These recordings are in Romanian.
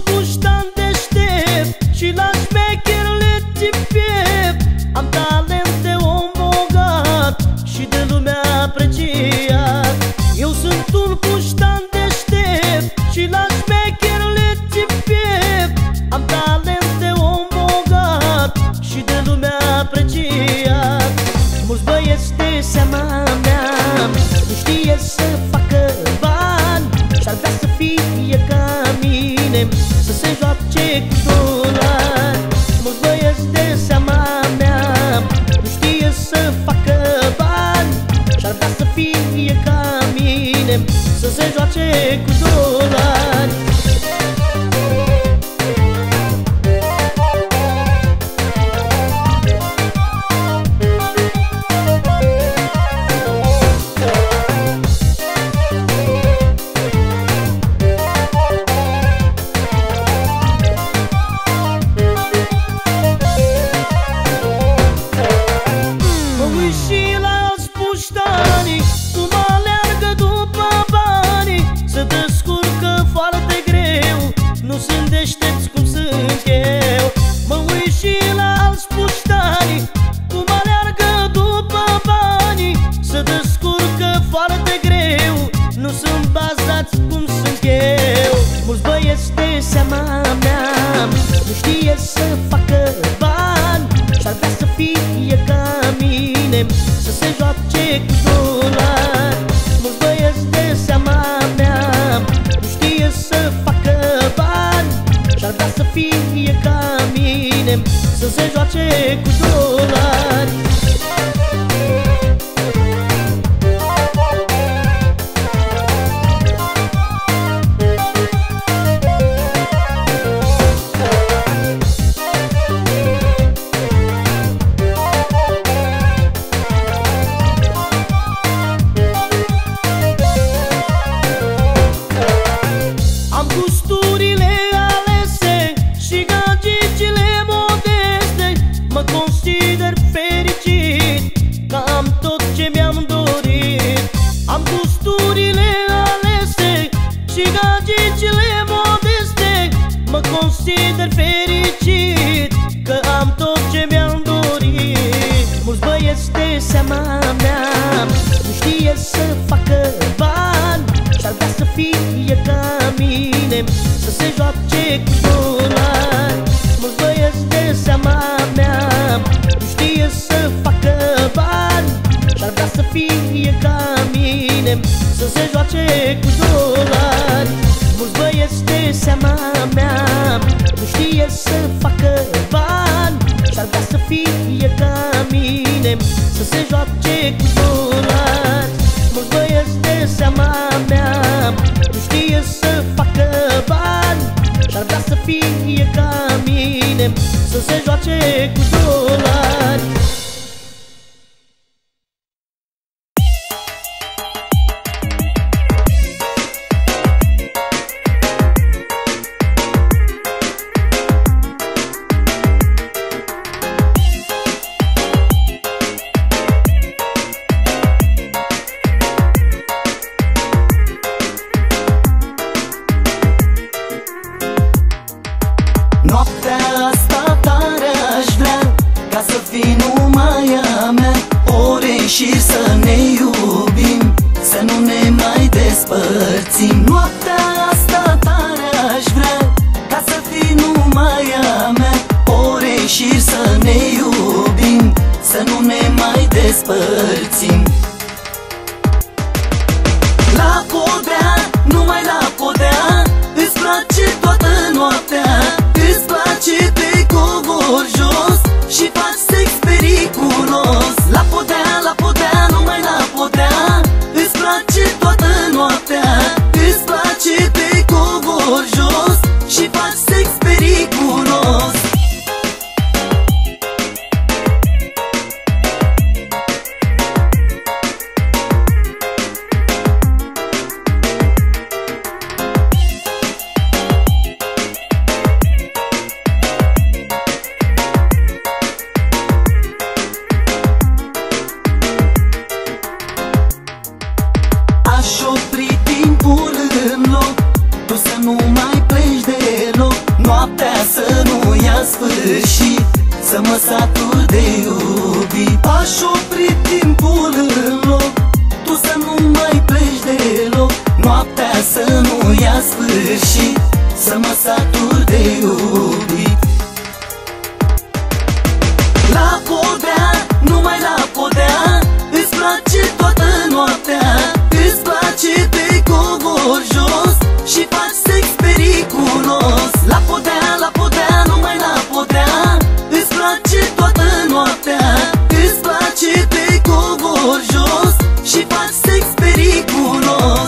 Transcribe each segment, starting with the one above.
puștan deștept și la șmecher le țin piept. Am talent de om bogat și de lumea apreciat. Eu sunt un puștan deștept și la șmecher le țin piept. Am talent de om bogat și de lumea apreciat. Mulți băieți de seama mea nu știe să facă bani și-ar vrea să fie ca mine, să se joace cu dolari. Mulți băieți de seama mea nu știe să facă bani și-ar vrea să fie ca mine, să se joace cu dolari. Să se joace cu dolari. Am gusturile alese și gagicile modeste. Mă consider fericit că am tot ce mi-am dorit. Am gusturile alese și gagicile modeste. Mă consider fericit că am tot ce mi-am dorit. Mulți băieți de seama mea nu știe să facă bani și-ar vrea să fie ca mine, să se joace cu dolari. Mulți băieți de seama mea nu știe să facă bani și-ar vrea să fie ca mine, să se joace cu dolari. Mulți băieți de seama mea nu știe să facă bani și-ar vrea să fie ca mine, să se joace cu dolari. Mulți băieți de seama mea nu știe să facă bani și-ar vrea să fie ca mine, să se joace cu dolari. Noaptea asta tare aș vrea ca să fii numai a mea. Ore și să ne iubim, să nu ne mai despărțim. Noaptea asta tare aș vrea ca să fii numai a mea. Ore și să ne iubim, să nu ne mai despărțim. La podea, numai la podea, îți place toată noaptea. Îți place te cobor jos și faci sex periculos. La podea, numai la podea, îți place toată noaptea. Îți place te cobor jos și faci sex periculos. sfârșit, să mă satur de iubit. Aș opri timpul în loc, tu să nu mai pleci deloc, noaptea să nu ia sfârșit, să mă satur de iubit. La podea, numai la podea, îți place toată noaptea, îți place pe covor jos și faci sex periculos. La podea, numai la podea, îți place toată noaptea, îți place pe covor jos și faci sex periculos.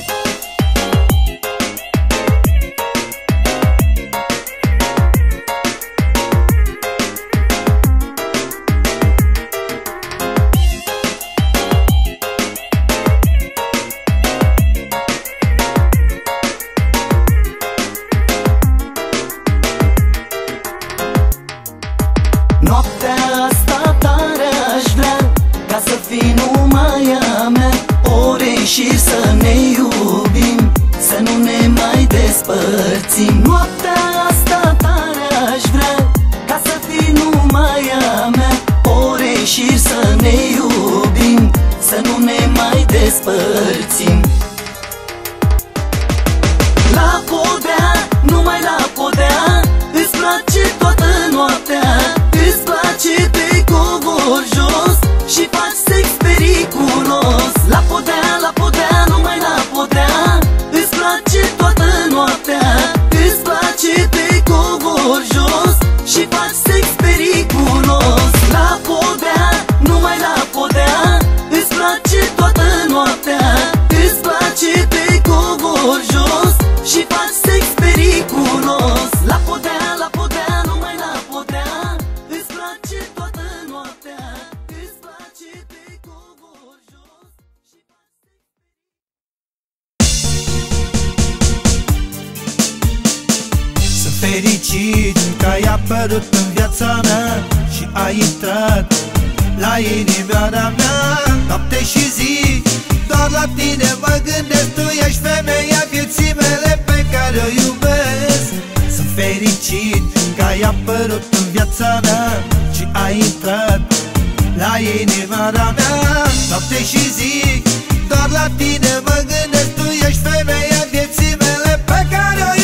Noaptea asta tare aș vrea, ca să fii numai a mea, ore și să ne iubim, să nu ne mai despărțim. Noaptea asta tare aș vrea, ca să fii numai a mea, ore și să ne iubim, să nu ne mai despărțim. La podea, numai la podea, îți place toată noaptea, îți place pe covor jos și faci sex periculos. La podea, numai la podea, îți place toată noaptea, îți place pe covor jos și faci sex periculos. La podea, numai la podea, îți place toată noaptea, îți place pe covor jos și faci sex periculos. La podea, numai la podea, îți place toată noaptea, îți place pe covor jos și faci sex. Sunt fericit că ai apărut în viața mea și ai intrat la inimioara mea. Noapte și zi, doar la tine mă gândesc, tu ești femeia vieții mele pe care o iubesc. Sunt fericit că ai apărut în viața mea și ai intrat la inimioara mea. Noapte și zi, doar la tine mă gândesc, tu ești femeia vieții mele pe care o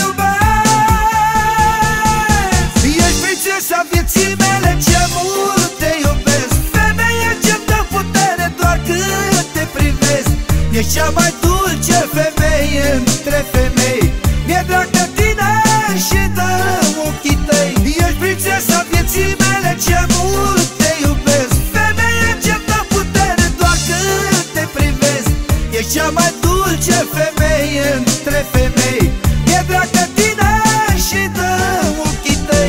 iubesc. Ești prințesa vieții mele, ce mult te iubesc, femeie ce-mi dă putere doar când te privesc. Ești cea mai dulce femeie între femei, mi-e drag de tine și de ochii tăi. Ești prințesa vieții mele, ce mult te iubesc, femeie ce-mi dă putere doar când te privesc. Ești cea mai dulce femeie între femei, mi-e drag de tine și de ochii tăi.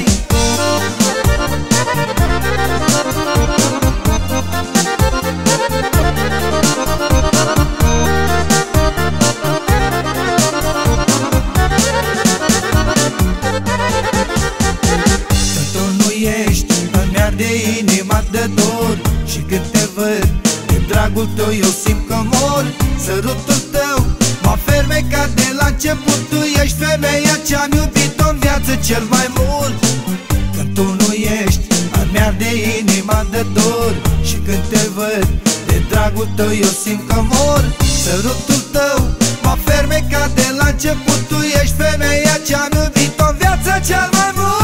De inima de dor și când te văd, în dragul tău eu simt că mor. Sărutul tău m-a fermecat de la început, tu ești femeia ce-am iubit-o în viață cel mai mult. Când tu nu ești, îmi arde inima de dor și când te văd, de dragul tău eu simt că mor. Sărutul tău m-a fermecat de la început, tu ești femeia ce-am iubit-o în viață cel mai mult.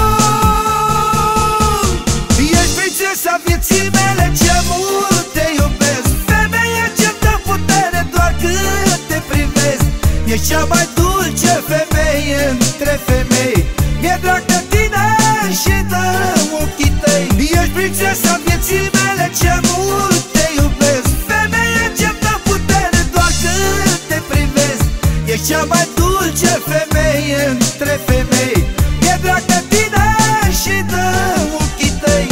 Prințesa vieții mele, ce mult te iubesc, femeie ce-mi dă putere doar când te privesc. Ești cea mai dulce femeie între femei, mi-e drag de tine și de ochii tăi. Ești prințesa vieții mele, ce mult te iubesc, femeie ce-mi dă putere doar când te privesc. Ești cea mai dulce femeie între femei, mi-e drag de tine și de ochii tăi.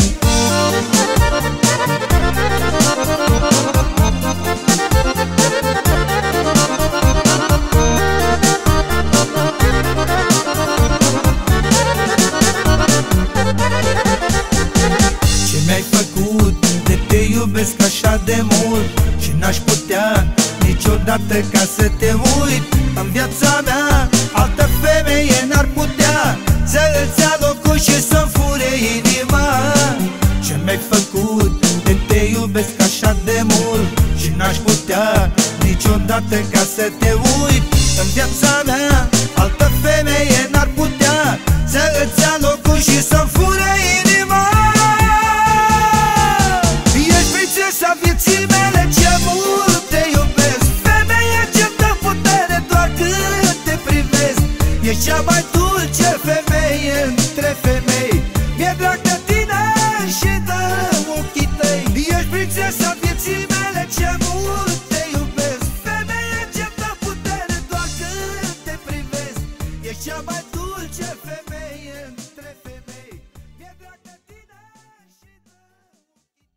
Iubesc așa de mult și n-aș putea niciodată ca să te uit. În viața mea altă femeie n-ar putea să îți ia locul și să-mi fure între femei. Mi-e drag de tine și de ochii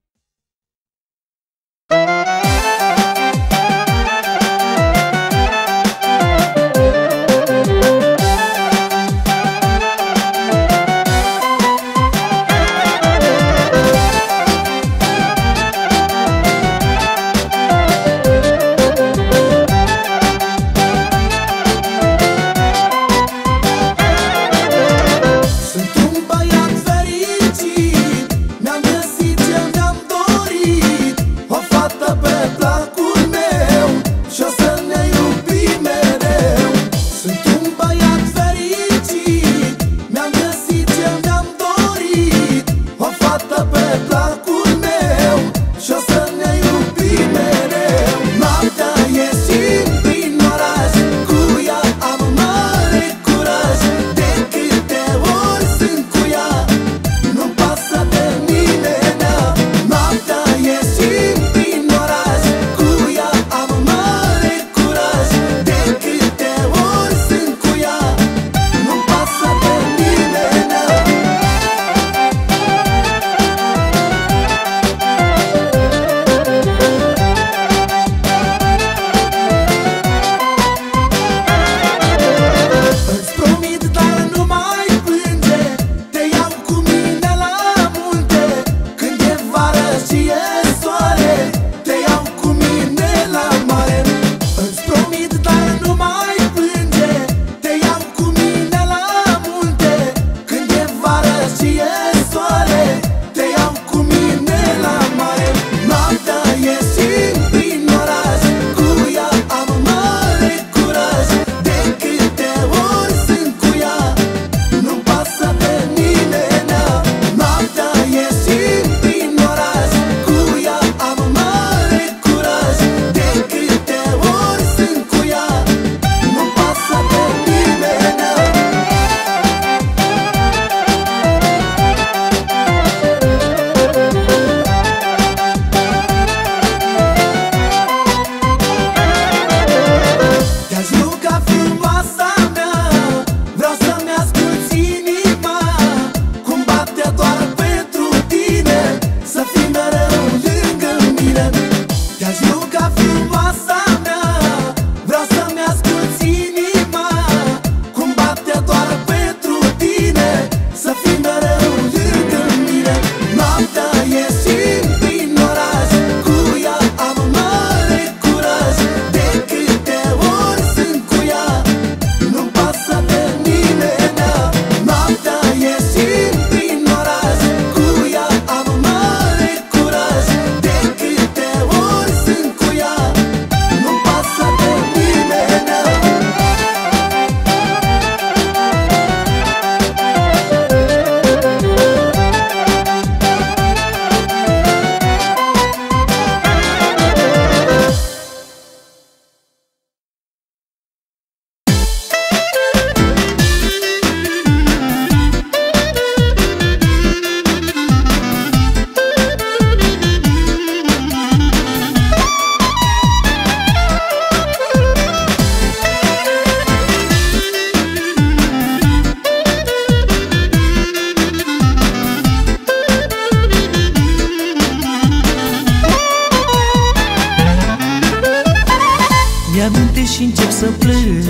Mi-aminte și încep să plâng,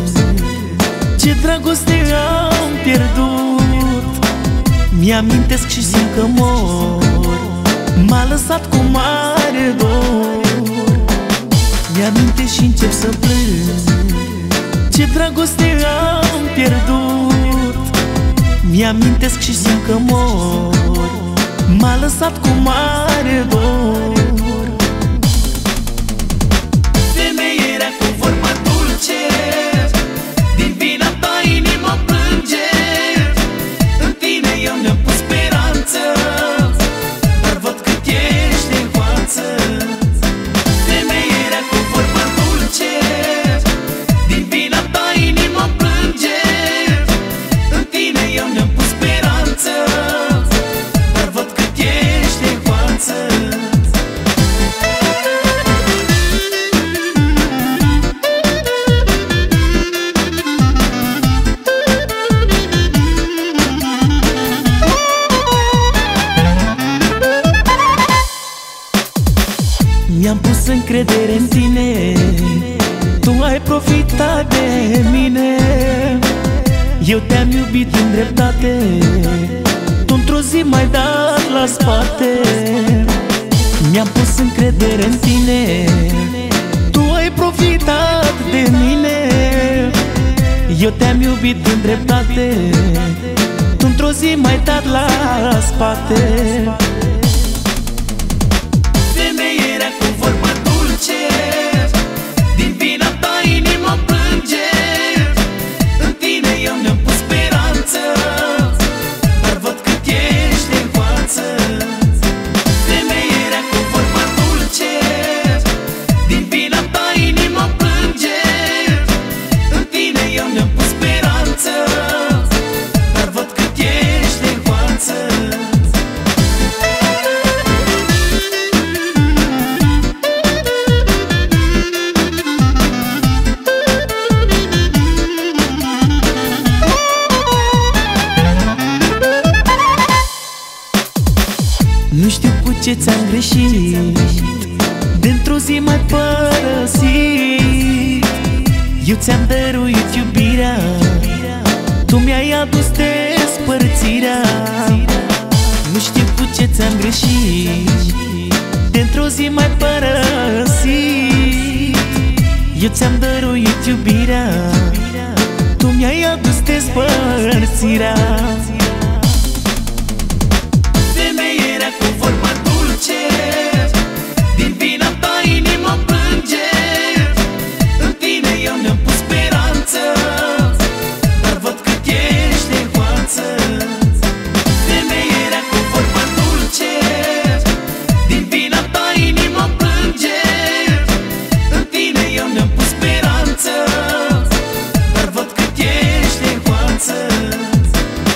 ce dragoste am pierdut. Mi-amintesc și simt că mor, m-a lăsat cu mare dor. Mi-aminte și încep să plâng, ce dragoste am pierdut. Mi-amintesc și simt că mor, m-a lăsat cu mare dor. Femeierea cu vorba dulce, din vina ta inima plânge. În tine eu mi-am pus speranță, dar văd cât ești de hoață. Femeierea cu vorba dulce, din vina ta inima plânge. În tine eu mi-am pus speranță, dar văd cât ești de hoață. pus încredere în tine, tu ai profitat de mine. Eu te-am iubit în dreptate, tu într-o zi m-ai dat la spate. Mi-am pus încredere în tine, tu ai profitat de mine. Eu te-am iubit în dreptate, tu într-o zi m-ai dat la spate. Femeierea cu vorba dulce, din vina ta inima plânge. În tine eu mi-am pus speranță, dar văd cât ești de față. Femeierea cu vorba dulce, din vina ta inima plânge. În tine eu mi-am pus speranță, dar văd cât ești de față. Nu știu cu ce ți-am greșit, dintr-o zi m-ai părăsit. Eu ți-am dăruit iubirea, tu mi-ai adus despărțirea. Nu știu cu ce ți-am greșit, dintr-o zi m-ai părăsit. Eu ți-am dăruit iubirea, tu mi-ai adus despărțirea. Femeierea cu vorba dulce, din vina ta inima plânge. În tine eu mi-am pus speranță, dar văd cât ești de față. Femeierea cu vorba dulce, din vina ta inima plânge. În tine eu mi-am pus speranță, dar văd cât ești de față.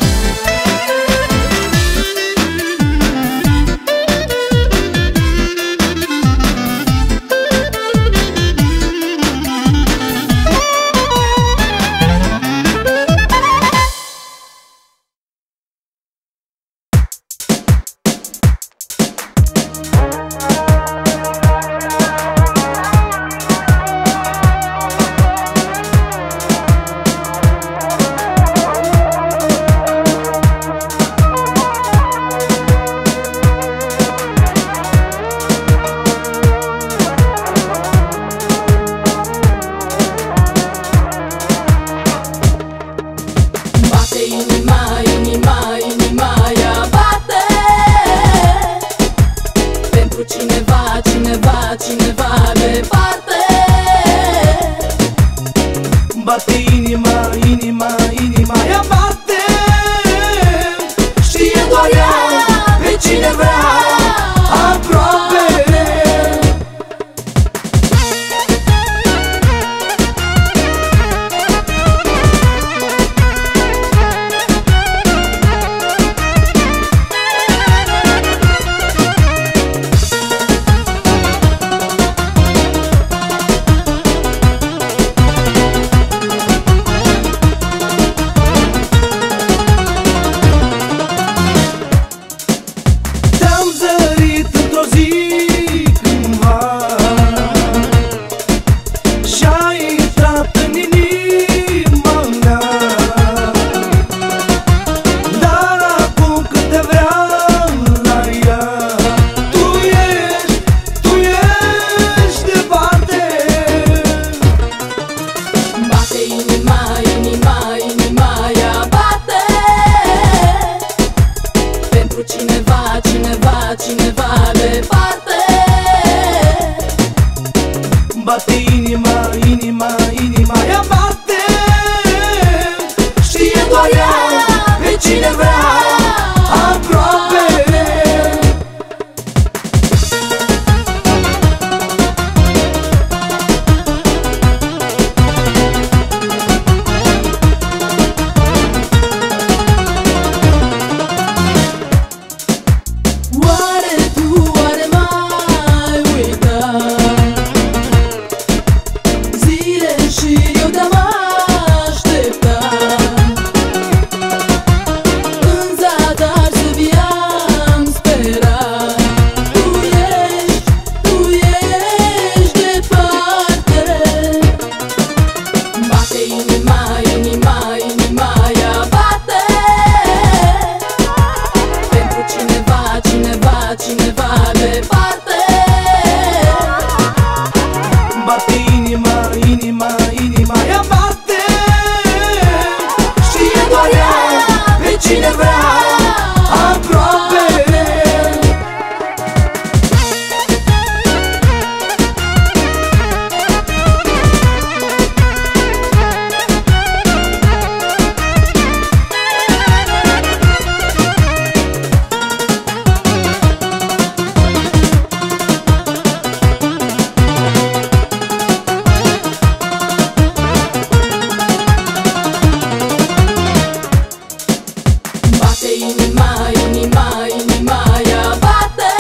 Bate inima, inima, inima ea bate.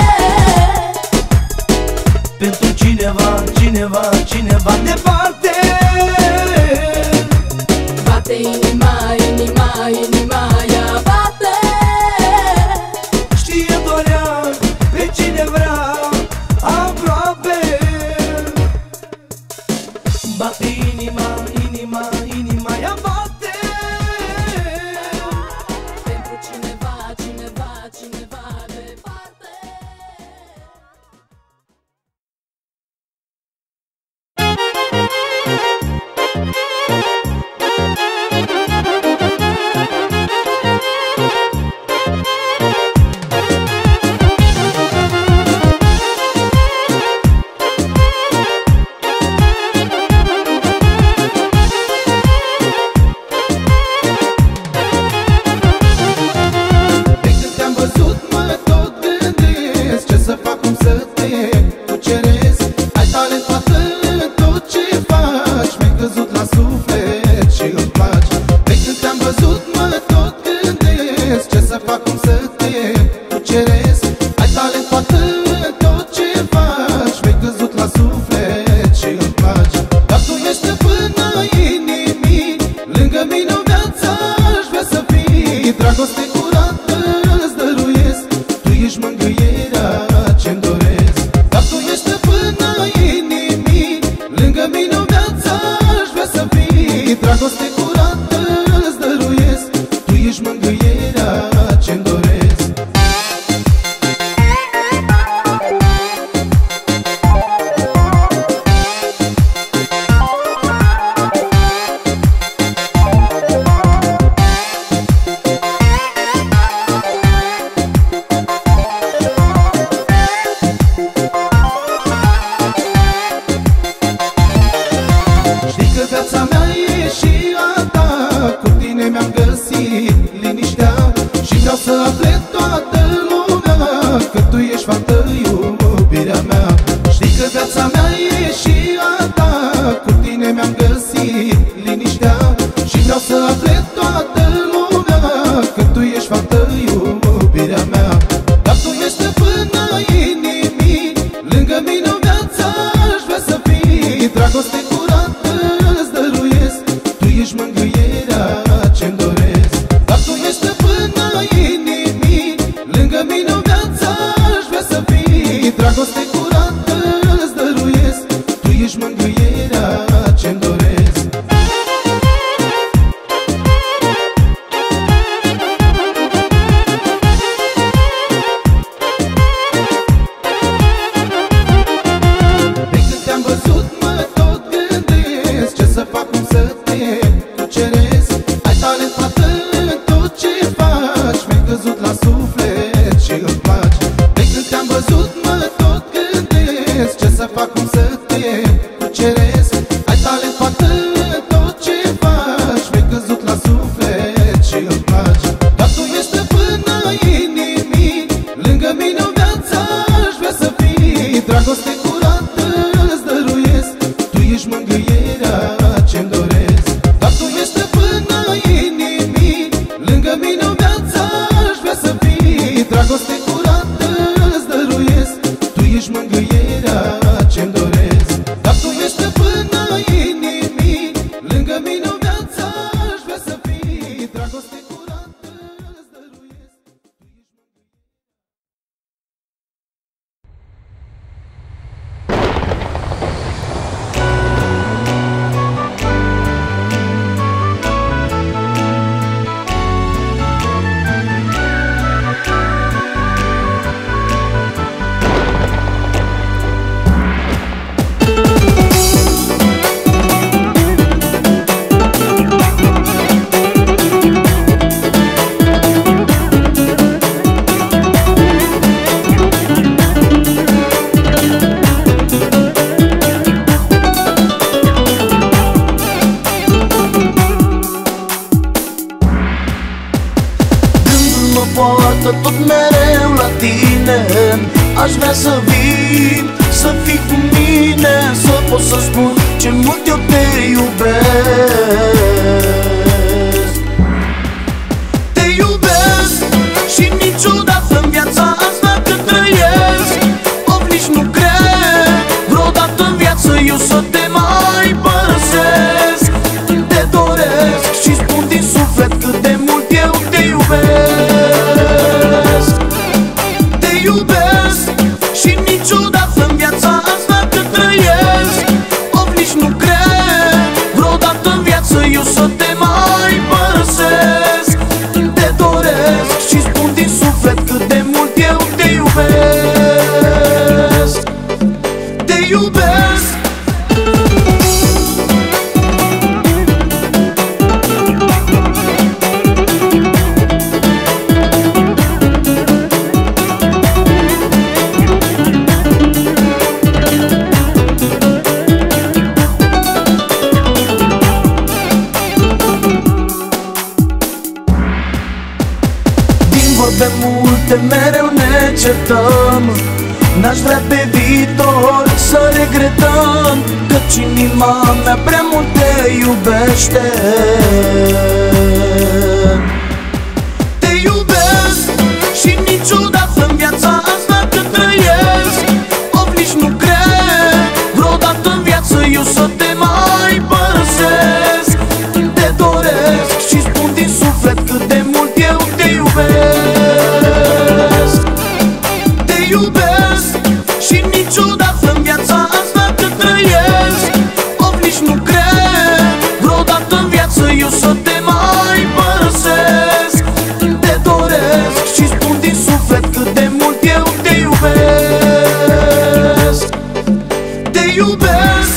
Pentru cineva, cineva, cineva departe. Bate inima, inima, inima ea bate. Știe doar ea pe cine vrea aproape. Bate inima, inima, inima ea bate. Pentru cineva, cineva, cineva departe. poartă tot mereu la tine. Aș vrea să vin, să fii cu mine, să pot să spun ce mult eu te iubesc. Te iubesc. de multe mereu ne certăm. N-aș vrea pe viitor să regretăm, căci inima mea prea mult te iubește. Te iubesc și niciodată în viața asta că trăiesc of nici nu cred vreodată în viață eu să te mai părăsesc. Te doresc și spun din suflet cât de mult eu te iubesc. Te iubesc și niciodată în viața asta că trăiesc of nici nu cred vreodată în viață eu să te mai părăsesc. Te doresc și spun din suflet cât de mult eu te iubesc. Te iubesc.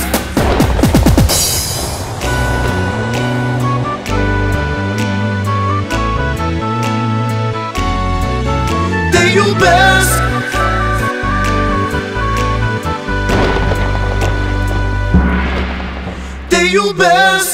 Te iubesc. Te iubesc.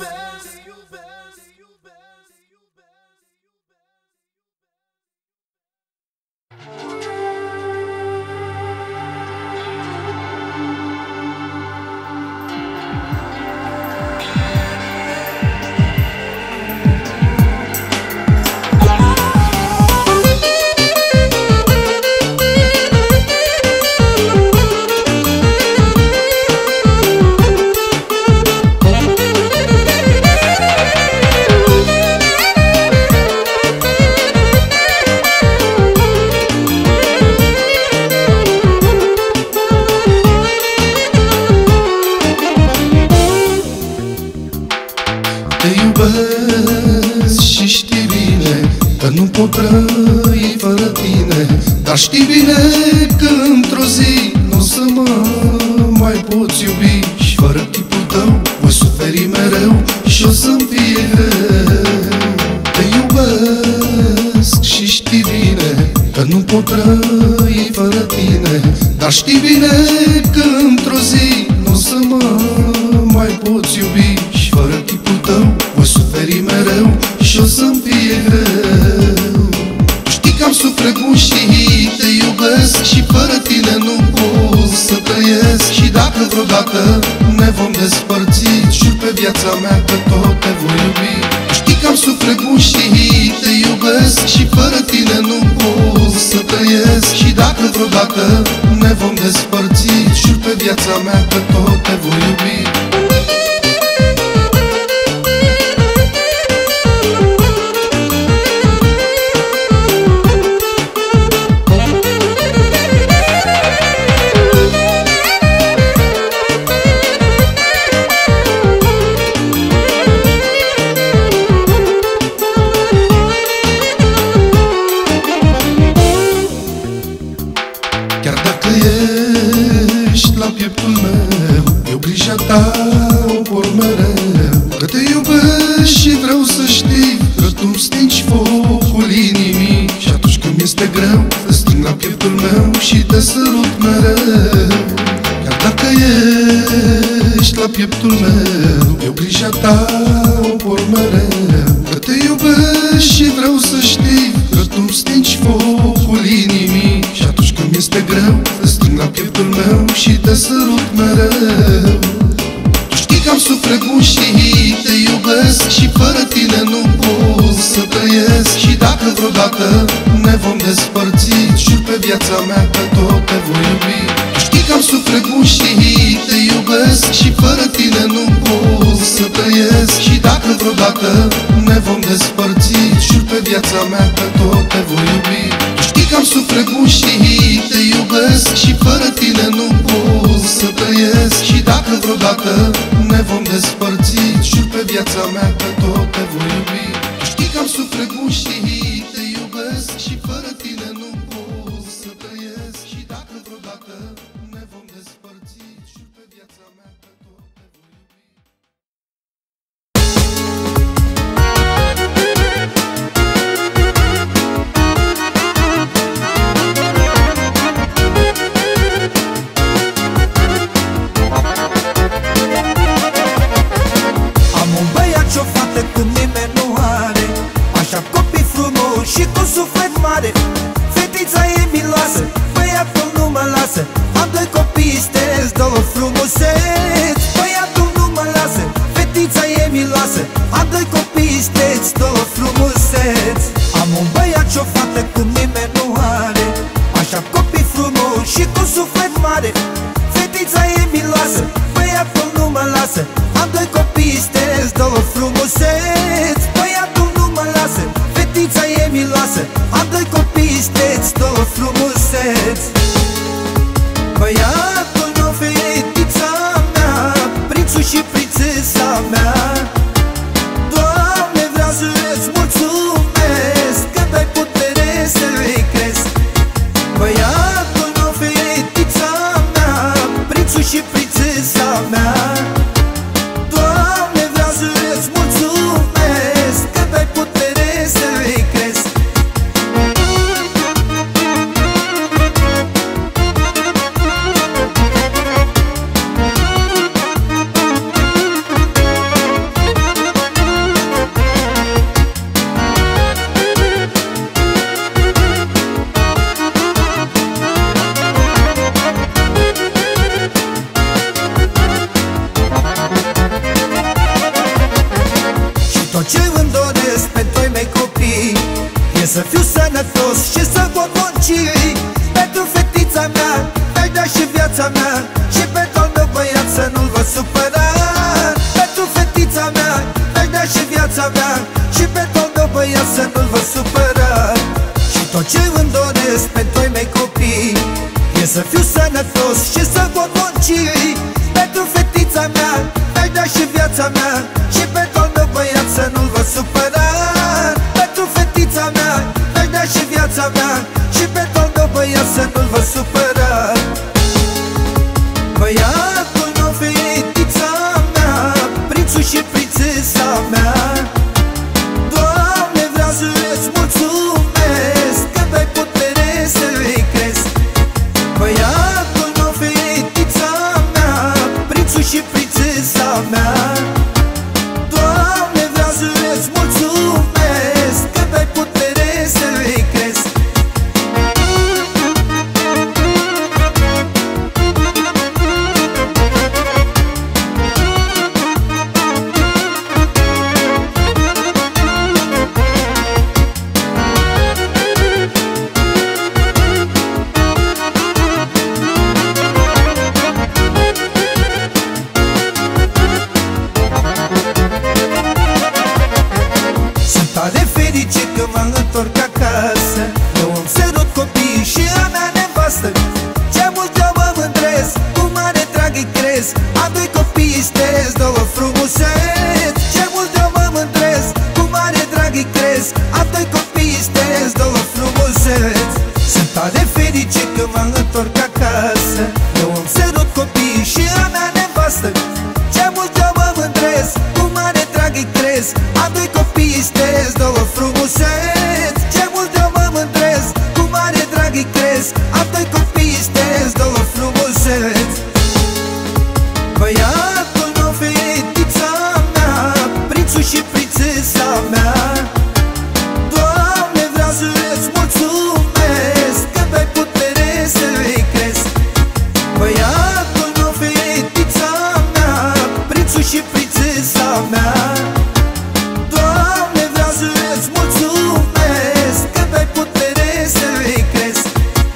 Te iubesc și știi bine că nu pot trăi fără tine, dar știi bine că într-o zi nu o să mă mai poți iubi și fără chipul tău voi suferi mereu și o să-mi fie greu. Te iubesc și știi bine că nu pot trăi fără tine, dar știi bine că într-o zi nu o să mă mai poți iubi și fără chipul tău voi suferi mereu și o să-mi fie greu. Știi că am suflet bun și te iubesc și fără tine nu pot să trăiesc. Și dacă vreodată ne vom despărți, jur pe viața mea că tot te voi iubi. Știi că am suflet bun și te iubesc și fără tine nu pot să trăiesc. Și dacă vreodată ne vom despărți, jur pe viața mea că tot te voi iubi. Chiar dacă ești la pieptul meu, eu grija ta o por mereu. Că te iubesc și vreau să știi că tu stingi focul inimii. Și atunci când mi-este greu, te sting la pieptul meu și te sărut mereu. Chiar dacă ești la pieptul meu, eu grija ta o por mereu. Că te iubesc și vreau să știi că tu stingi focul inimii. Și atunci când mi-este greu, te sting la pieptul meu și te sărut mereu. Tu știi că am suflet bun și te iubesc și fără tine nu pot să trăiesc. Și dacă vreodată ne vom despărți, jur pe viața mea că tot te voi iubi. Tu știi că am suflet bun și te iubesc și fără tine nu pot să trăiesc. Și dacă vreodată ne vom despărți, jur pe viața mea că tot te voi iubi. Tu știi că am suflet bun și te iubesc și fără tine nu pot să trăiesc. Și dacă vreodată ne vom despărți, jur pe viața mea că tot te voi iubi. Tu știi că am suflet bun și te iubesc și fără tine nu pot să trăiesc. Și dacă vreodată ne vom despărți, jur pe viața mea că tot te voi iubi. Am un băiat și o fată când nimeni nu miloasă. Am doi copii isteți, două frumuseți. Băiatul meu, fetița mea, prințul și prințesa mea. Doamne, vreau să-ți mulțumesc că dai putere să-i cresc. Băiatul meu, fetița mea, prințul și prințesa mea. Doamne, vreau să-ți mulțumesc că dai putere să-i cresc. Tot ce îmi doresc pentru ai mei copii e să fiu sănătos și să pot munci. Pentru fetița mea mi-ai dat și viața mea, și pentru al meu băiat să nu-l vă supăra. Pentru fetița mea mi-ai dat și viața mea, și pentru al meu băiat să nu-l vă supăra. Și tot ce îmi doresc pentru ai mei copii e să fiu sănătos și să pot munci. Pentru fetița mea mi-ai dat și viața mea, și pentru al meu băiat să nu-l vă supăra. Pentru fetița mea mi-ai dat și viața mea, și pentru al meu băiat să nu-l vă supăra. Băiatul meu, fetița mea, prințul și prințesa mea. Doamne, vreau să-ți mulțumesc că dai putere să-i cresc. Băiatul meu, fetița mea, prințul și prințesa mea. Doamne, vreau să-ți mulțumesc că dai putere să-i cresc. Sunt tare fericit că mă întorc acasă. Eu îmi sărut copiii și a mea nevastă. Ce mult eu mă mândresc, cu mare drag îi cresc. Am doi copii isteți, două frumuseți. Ce mult eu mă mândresc, cu mare drag îi cresc. Am doi copii isteți, două frumuseți. Sunt tare fericit că mă întorc acasă. Eu îmi sărut copiii și a mea nevastă. Ce mult eu mă mândresc, cu mare drag îi cresc. Am doi copii isteți, două frumuseți. Ce mult eu mă mândresc, cu mare drag îi cresc. Am doi copii isteți, două frumuseți. Băiatul meu, fetița mea, prințul și prințesa mea. Doamne, vreau să-ți mulțumesc că dai putere să-i cresc. Băiatul meu, fetița mea, prințul și prințesa mea. Doamne, vreau să-ți mulțumesc că dai putere să-i cresc.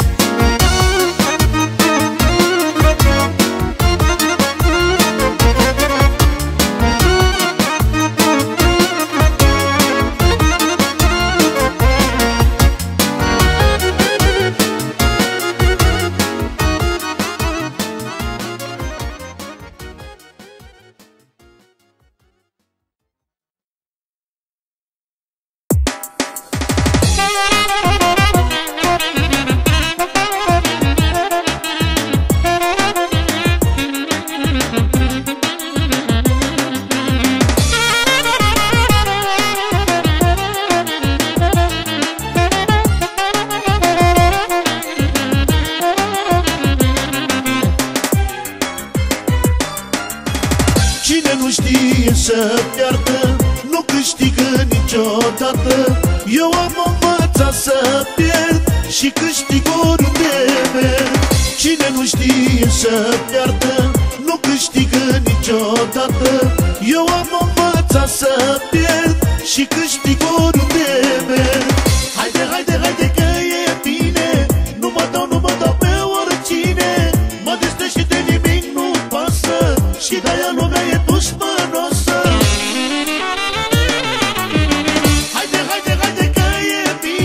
să piardă, nu câștigă niciodată. Eu am învățat să pierd și câștig oriunde merg. Cine nu știe să piardă, nu câștigă niciodată. Eu am învățat să pierd și câștig oriunde merg. Haide, haide, haide că e bine, nu mă dau pe oricine. Mă destrez și de nimic nu pasă, și de-aia lumea e dușmănoasă. Haide, haide, haide că e bine,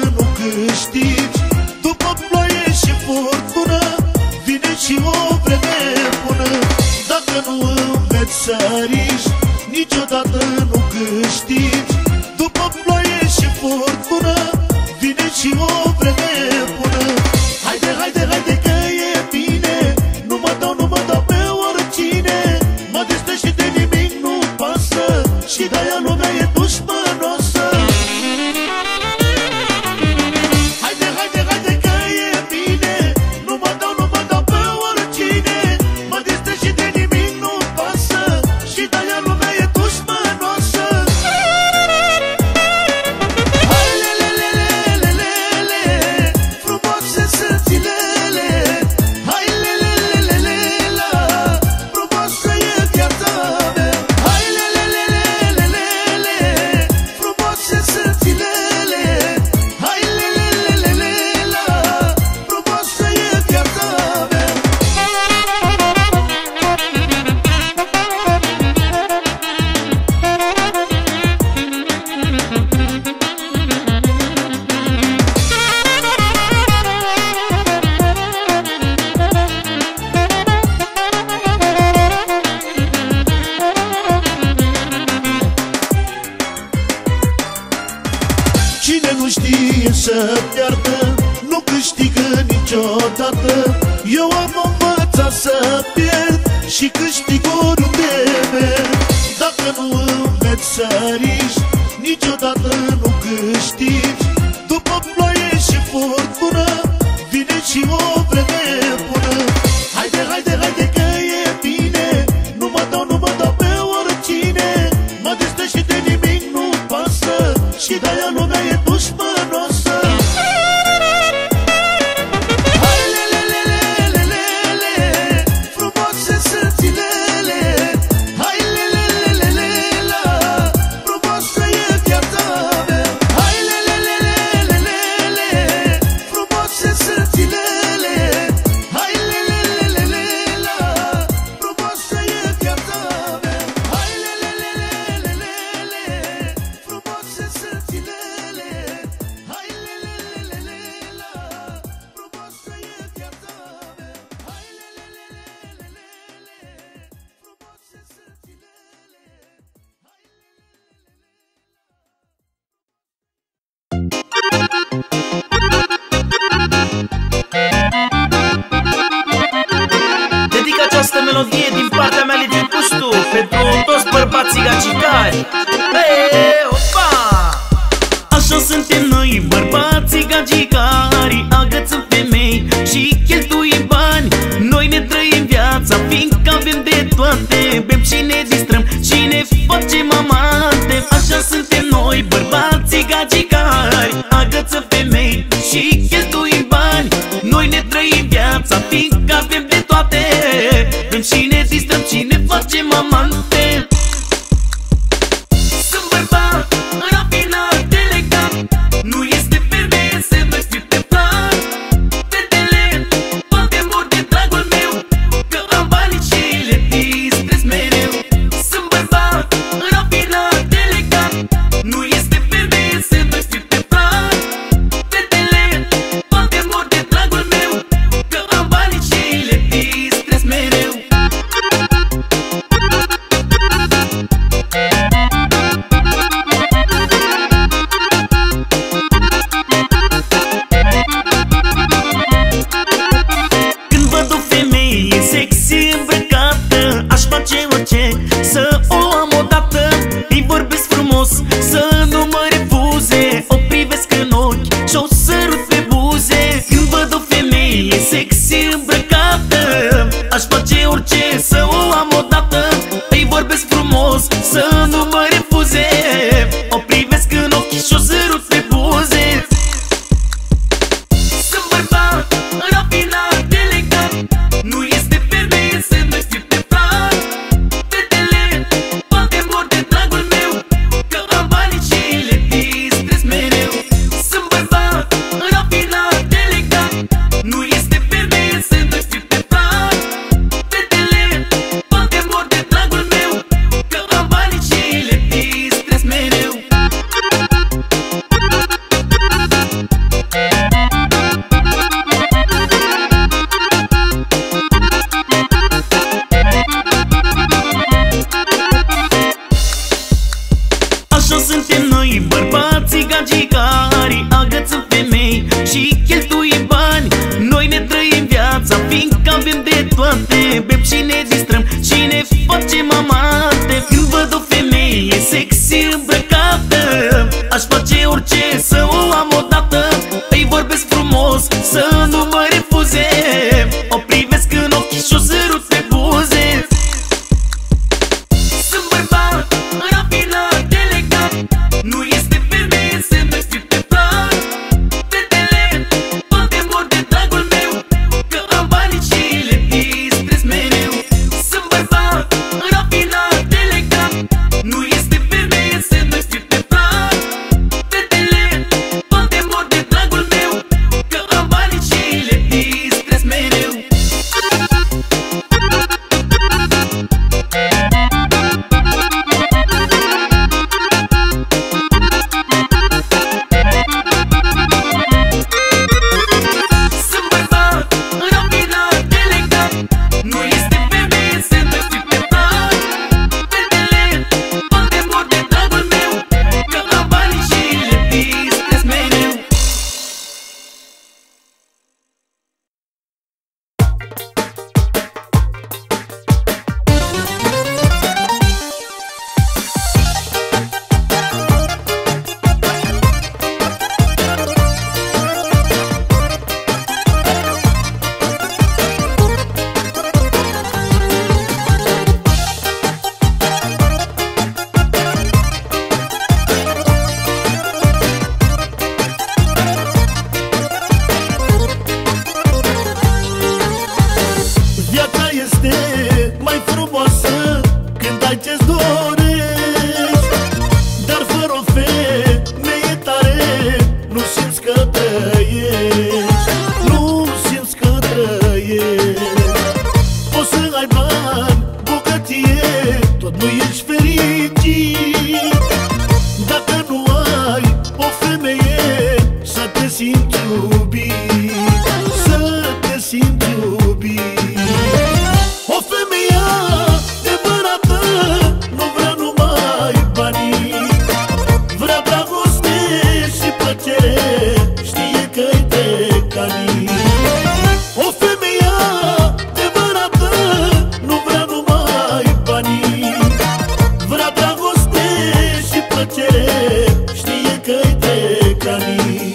nu câștigi. După ploaie și furtună vine și o vreme bună. Dacă nu înveți să riști, niciodată nu câștigi. După ploaie și furtună vine și o vreme bună. Haide, haide, haide că e bine, nu mă dau pe oricine. Mă destrez și de nimic nu pasă, și de-aia lumea e dușmănoasă. Haide, haide, haide că e bine, nu mă dau pe oricine. Mă destrez și de nimic nu pasă, și de-aia lumea e dușmănoasă. Hai, lelelelelele, frumoase sățilele. Hai, lelelelelele, frumoasă e viața mea. Hai, lelelelelele, frumoase sățilele. Hai, lelelelelele, frumoasă e viața mea. Cine nu știe să piardă, nu câștigă niciodată. Eu am învățat să pierd și câștig oriunde merg. Dacă nu înveți să riști, niciodată nu câștigi. După ploaie și furtună vine și o vreme bună. Haide, haide, haide că e bine, nu mă dau pe oricine. Mă destrez și de nimic nu pasă, și de-aia lumea e dușmănoasă. Hai, lelelelelele, frumoase sățilele. Hai, lelelelelele, frumoasă e viața mea. Hai, lelelelelele, frumoase sățilele. Hai, lelelelelele, frumoasă e viața mea. Hai, lelelelelele, frumoase sățilele. Hai, lelelelelele, frumoasă e viața mea. Hai, lelelelelele, frumoase sățilele. Dedic această melodie din partea mea, Liviu Pustu, pentru toți bărbații gagicari. Hey, opa! Așa suntem noi, bărbații gagicari, agățăm femei și cheltuim bani. Noi ne trăim viața, fiindcă avem de toate. Bem și ne distrăm și ne facem amante. Așa suntem noi, bărbații gagicari, agățăm femei și cheltuim bani. Noi ne trăim viața, fiindcă avem de toate. Bem și ne iubit, să te simți iubit. O femeie adevărată nu vrea numai banii, vrea dragoste și plăcere, știe că-i de canii. O femeie adevărată nu vrea numai banii, vrea dragoste și plăcere, știe că-i de canii.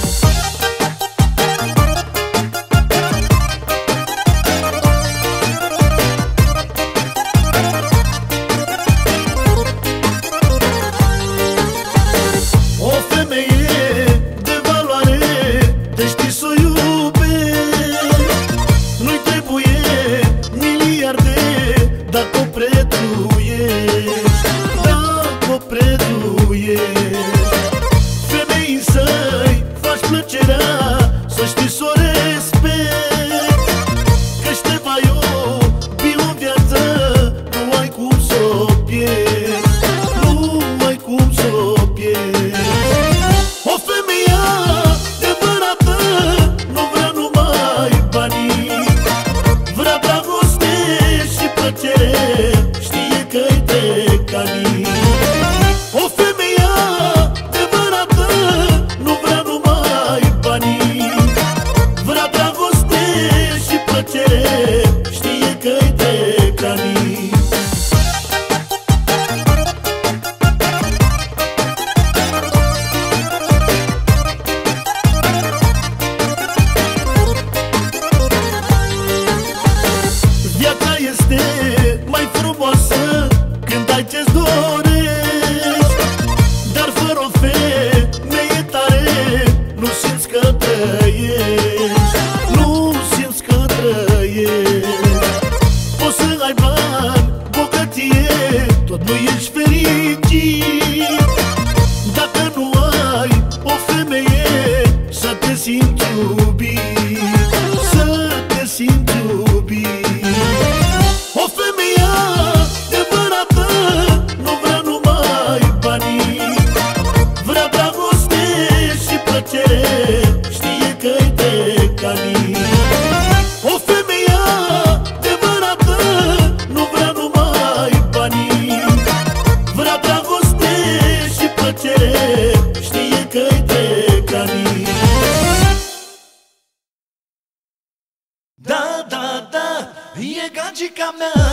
O femeie de valoare, te știi să o iubești, nu-i trebuie miliarde dacă o prețuiești, dacă o prețuiești. Femeii să-i faci plăcerea, să știi să o respecti, că-și te va iubi în viață, nu ai cum să o pierzi, nu ai cum să o pierzi. O femeie adevărată nu vrea numai banii, vrea dragoste și plăcere, știe că-i de canii. O femeie adevărată nu vrea numai banii, vrea dragoste și plăcere, știe că-i de canii. Viața este mai frumoasă când ai ce-ți dorești, dar fără o femeie tare nu simți că trăiești, nu simți că trăiești. Poți să ai bani, bogăție, tot nu ești fericit dacă nu ai o femeie să te simți iubit, să te simți iubit. O femeie adevărată nu vrea numai banii, vrea dragoste și plăcere, știe că-i de canii. O femeie adevărată nu vrea numai banii, vrea dragoste și plăcere, știe că-i de canii. Da, da, da, e gagica mea.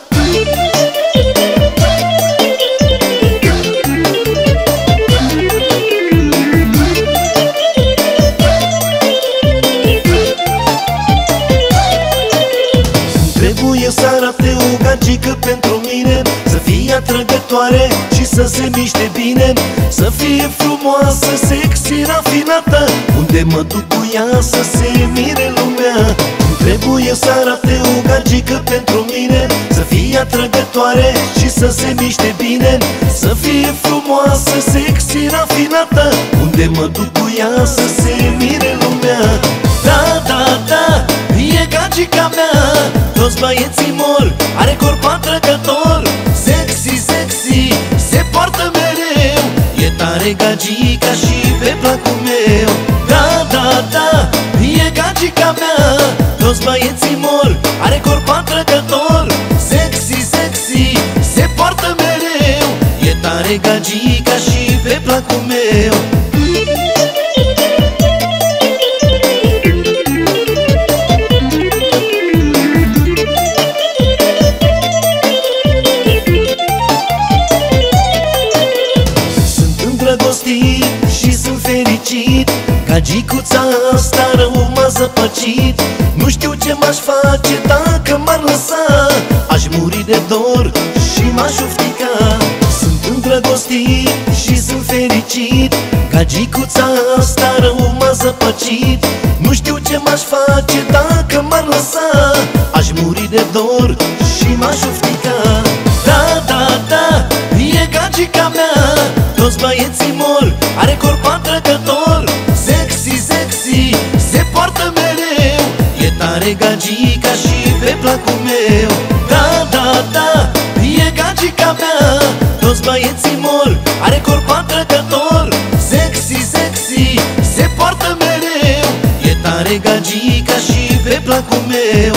Trebuie să arate o gagică pentru mine, să fie atrăgătoare și să se miște bine, să fie frumoasă, sexy, rafinată, unde mă duc cu ea să se mire lumea. Trebuie să arate o gagică pentru mine, să fie atrăgătoare și să se miște bine, să fie frumoasă, sexy, rafinată, unde mă duc cu ea să se mire lumea. Da, da, da, e gagica mea, toți băieții mor, are corp atrăgător, sexy, sexy, se poartă mereu, e tare gagica și pe placul meu. Da, da, da, e gagica mea, toți băieții mor, are corp atrăgător, sexy, sexy, se poartă mereu, e tare gagica și pe placul meu. Și sunt fericit, gagicuța asta rău m-a zăpăcit. Nu știu ce m-aș face dacă m-ar lăsa, aș muri de dor și m-aș oftica. Sunt îndrăgostit și sunt fericit, gagicuța asta rău m-a zăpăcit. Nu știu ce m-aș face dacă m-ar lăsa, aș muri de dor și m-aș oftica. Da, da, da, e gagica mea, toți băieții mor, are corp atrăgător, sexy, sexy, se poartă mereu, e tare gagica și pe placul meu. Da, da, da, e gagica mea, toți băieții mor, are corp atrăgător, sexy, sexy, se poartă mereu, tare gagica și pe placul meu.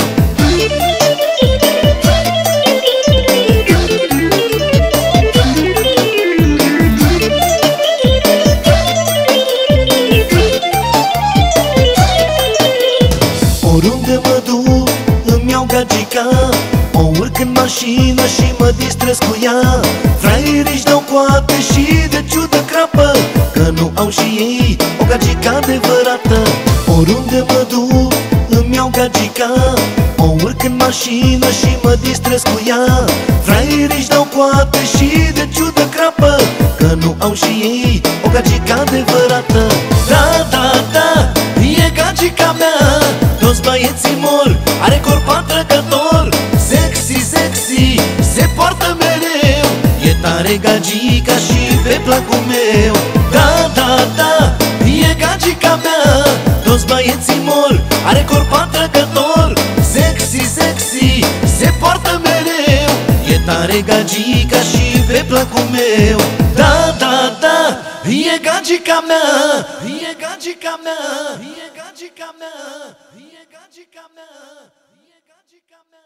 Oriunde mă duc îmi iau gagica, o urc în mașină și mă distrez cu ea. Fraierii își dau coate și de ciudă crapă, că nu au și ei o gagica adevărată. Oriunde mă duc îmi iau gagica, o urc în mașină și mă distrez cu ea. Fraierii își dau coate și de ciudă crapă, că nu au și ei o gagica adevărată. Da, da, da, e gagica mea, toți băieții mor, are corp atrăgător. Sexy, sexy, se poartă mereu, e tare gagica și pe placul meu. Da, da, da, e gagica mea, toți băieții mor, are corp atrăgător. Sexy, sexy, se poartă mereu, e tare gagica și pe placul meu. Da, da, da, e gagica mea, e gagica mea, e gagica mea, e gagica mea, e gagica mea.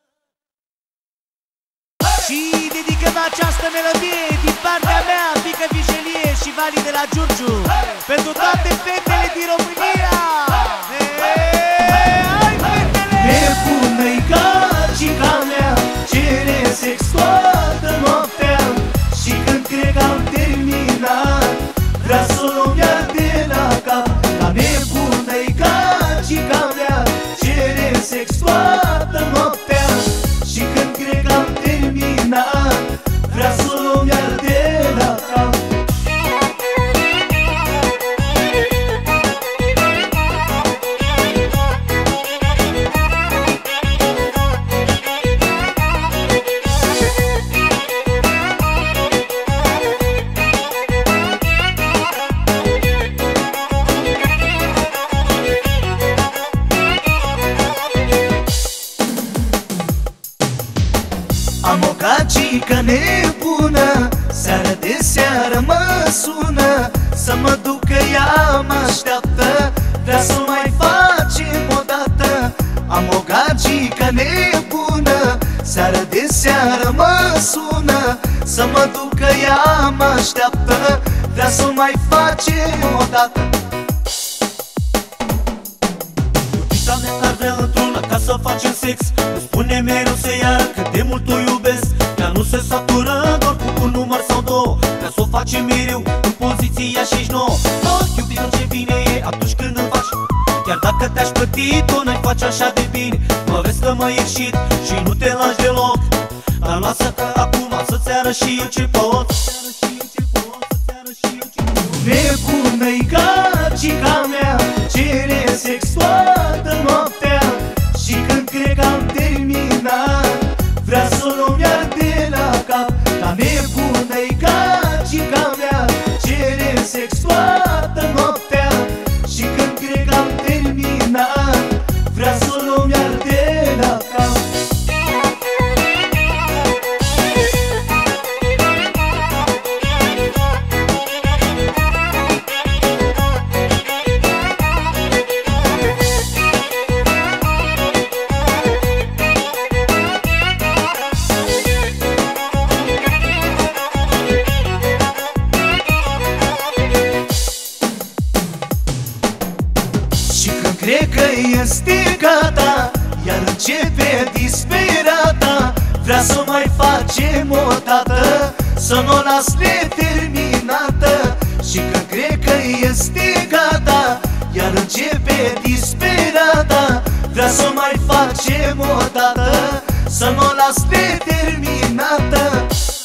Și dedicăm această melodie din partea mea, Pică Vigelie și Vali de la Giurgiu, pentru toate fetele din România. Hai, fetele! Nebună-i gagica mea, cere sex toată noaptea, și când cred că am terminat, vrea să o luăm iar de la cap. Dar nebună-i gagica mea, cere sex toată noaptea, și când cred că am terminat, vrea să o luăm iar de la cap. Am o gagică nebună, seară de seară mă sună, să mă duc că ea mă așteaptă, vrea să mai facem odată. Am o gagică nebună, seară de seară mă sună, să mă duc că ea mă așteaptă, vrea să mai facem odată. Iubita mea ar vrea într-una ca să facem sex, îmi spune mereu să iară cât de mult o iubesc. Ea nu se satură doar cu un număr sau două, vrea să o facem mereu în poziția 69. Oh, iubitul, ce bine e atunci când îmi faci, chiar dacă te-aș plăti, tu n-ai face așa de bine. Mă vezi că mă ieșit și nu te lași deloc, dar lasă că acum să-ți arăt și eu ce pot. Nebună-i gagica mea, cere sex toată noaptea, și când cred că am terminat, vrea să o luăm iar de la cap. Dar nebună-i gagica mea, cere sex toată noaptea, și când cred că am terminat, vrea să o luăm iar de la cap. Cred că este gata, iar începe disperata, vrea să mai facem o dată, să nu o las neterminată. Și când cred că este gata, iar începe disperata, vrea să mai facem o dată, să nu o las neterminată.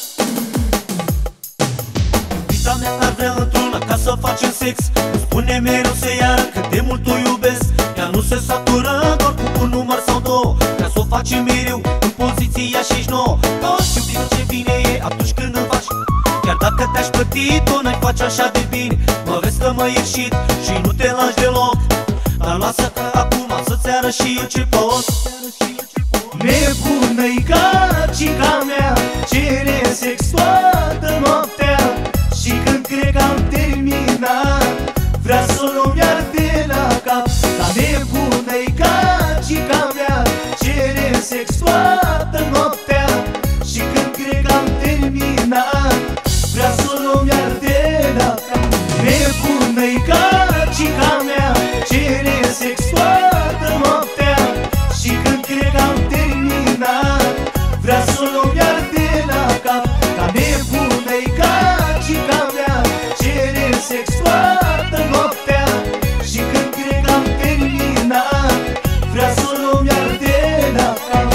Iubita mea ar vrea într-una ca să facem sex, îmi spune mereu să iară cât de mult o iubesc. Ea nu se satură doar cu un număr sau două, vrea să o facem mereu în poziția 69. Oh, iubitul, ce bine e atunci când îmi faci, chiar dacă te-aș plăti, tu n-ai face așa de bine. Mă vezi că mă ieșit și nu te lași deloc, dar lasă că acum să-ți arăt și eu ce pot. Nebună-i gagica mea, cere sex toată noaptea, și când cred că am terminat, vrea să o luăm iar de la cap. Dar nebună-i gagica mea, cere sex toată noaptea. Și când cred că am terminat, vrea să o luăm iar de la cap. Nebună-i gagica mea, cere sex toată noaptea. Și când cred că am terminat, vrea să o luăm iar de la cap. Ca nebună-i gagica mea, cere sex toată noaptea. Și când cred că am terminat, vrea să o luăm iar de la cap.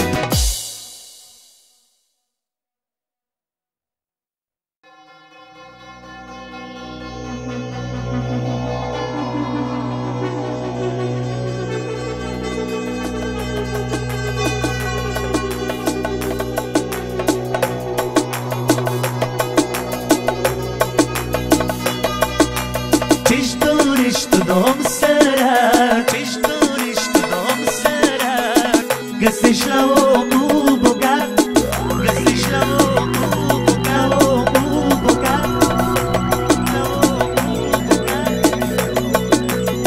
Ce-și dorești tu, domn sărac? Ce-și dorești tu, domn sărac? Găsești la omul bogat, găsești la omul bogat, omul bogat, la omul bogat.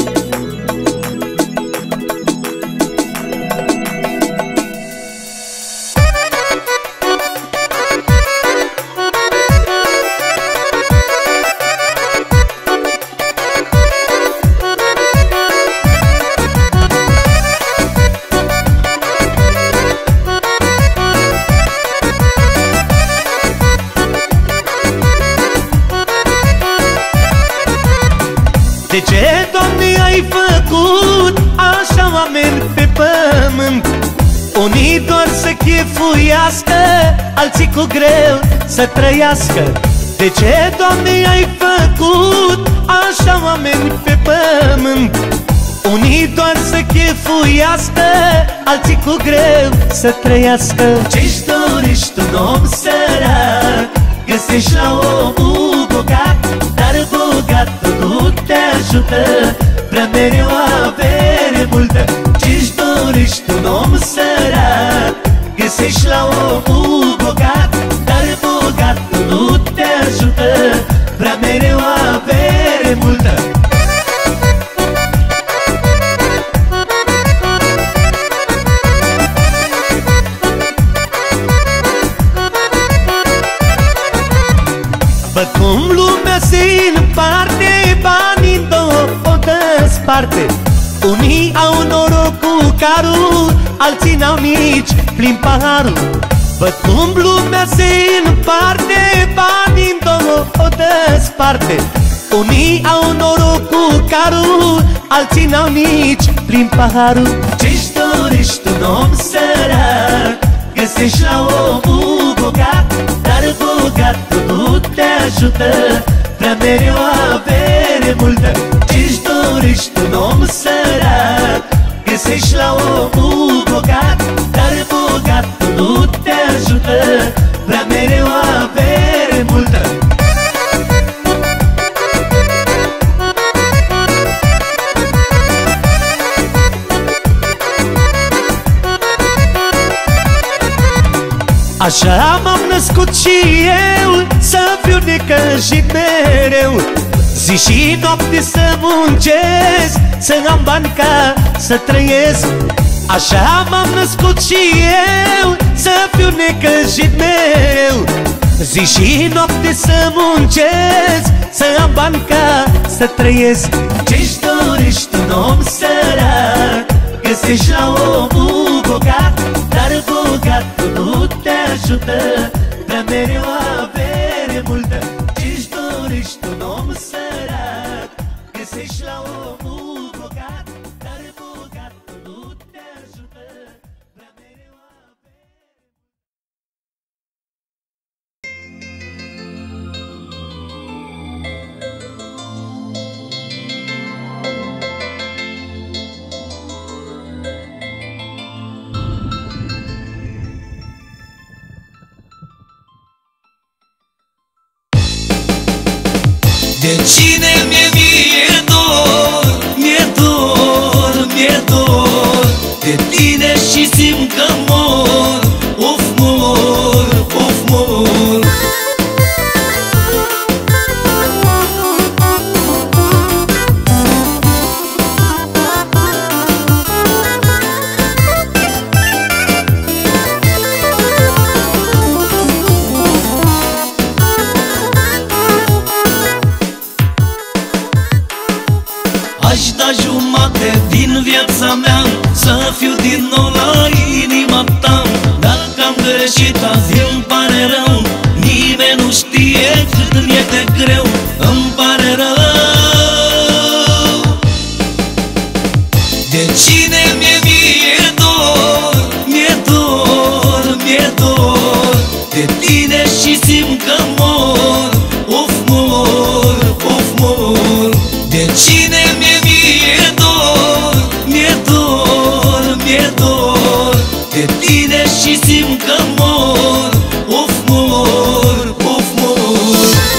De ce, Doamne, ai făcut așa oameni pe pământ? Unii doar să chefuiască, alții cu greu să trăiască. De ce, Doamne, ai făcut așa oameni pe pământ? Unii doar să chefuiască, alții cu greu să trăiască. Ce-și dorești tu, om sărac? Găsești la omul bogat, dar bogatul nu te ajută, prea mereu avere multă. Ce-și dorești tu, om sărac? Găsești la omul bogat, dar bogatul nu te ajută, prea mereu avere multă. Văd cum lumea se împarte, banii în două o desparte. Unii au noroc cu carul, alții n-au nici plin paharul. Văd cum lumea se împarte, banii în două o desparte. Unii au noroc cu carul, alții n-au nici plin paharul. Ce-și dorești tu, om sărac? Găsești la omul bogat, dar bogatul nu te ajută, prea mereu avere multă. Ce-și dorești tu, om sărac? Găsești la omul bogat, dar bogatul nu te ajută, prea mereu avere multă. Așa m-am născut și eu, să fiu necăjit mereu. Zi și noapte să muncesc, să am bani ca să trăiesc. Așa m-am născut și eu, să fiu necăjit mereu. Zi și noapte să muncesc, să am bani ca să trăiesc. Ce-și dorești tu, om sărac? Găsești la omul bogat, dar bogatul nu te ajută, prea mereu avere multă. Ce-și dorești tu, om sărac? Găsești la omul bogat, dar bogatul nu te ajută, prea mereu avere. De cine mi-e dor, mi-e dor, mi-e dor de tine și simt că mor, of mor, of mor. jumate din viața mea, să fiu din nou la inima ta. Dacă am greșit azi îmi pare rău, nimeni nu știe cât mi-e de greu. Îmi pare rău. De cine mi-e dor, mi-e dor, mi-e dor de tine și simt că mor, of mor, of mor. De cine mi-e dor, mi-e dor, mi-e dor de tine și simt că mor, of mor, of mor.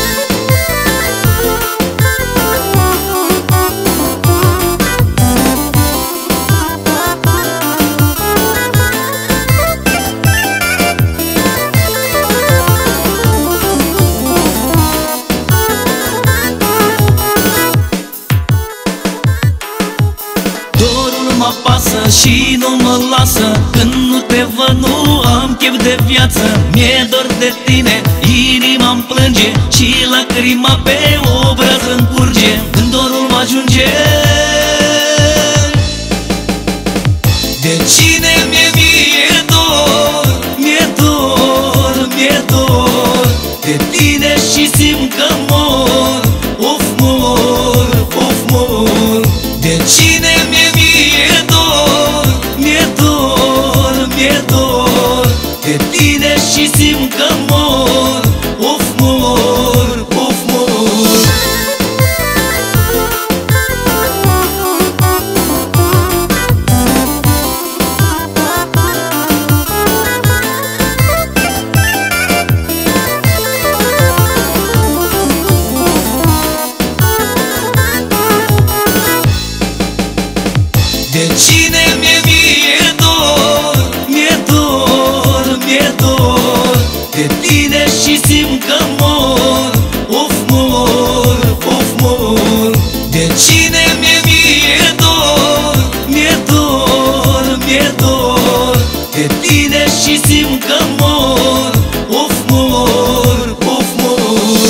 Și nu mă lasă, când nu te văd nu am chef de viață. Mi-e dor de tine, inima-mi plânge și lacrima pe obraz îmi curge. Când dorul mă ajunge, de cine mi-e dor, mi-e dor, mi-e dor de tine și simt că mor, of mor, of mor. De cine mi-e dor, mi-e dor, mi-e dor de tine și simt că mor, of mor, of mor. De cine mi-e dor, mi-e dor, mi-e dor de tine și simt că mor, of mor, of mor. De cine mi-e dor, mi-e dor, mi-e dor de tine și simt că mor, of mor, of mor.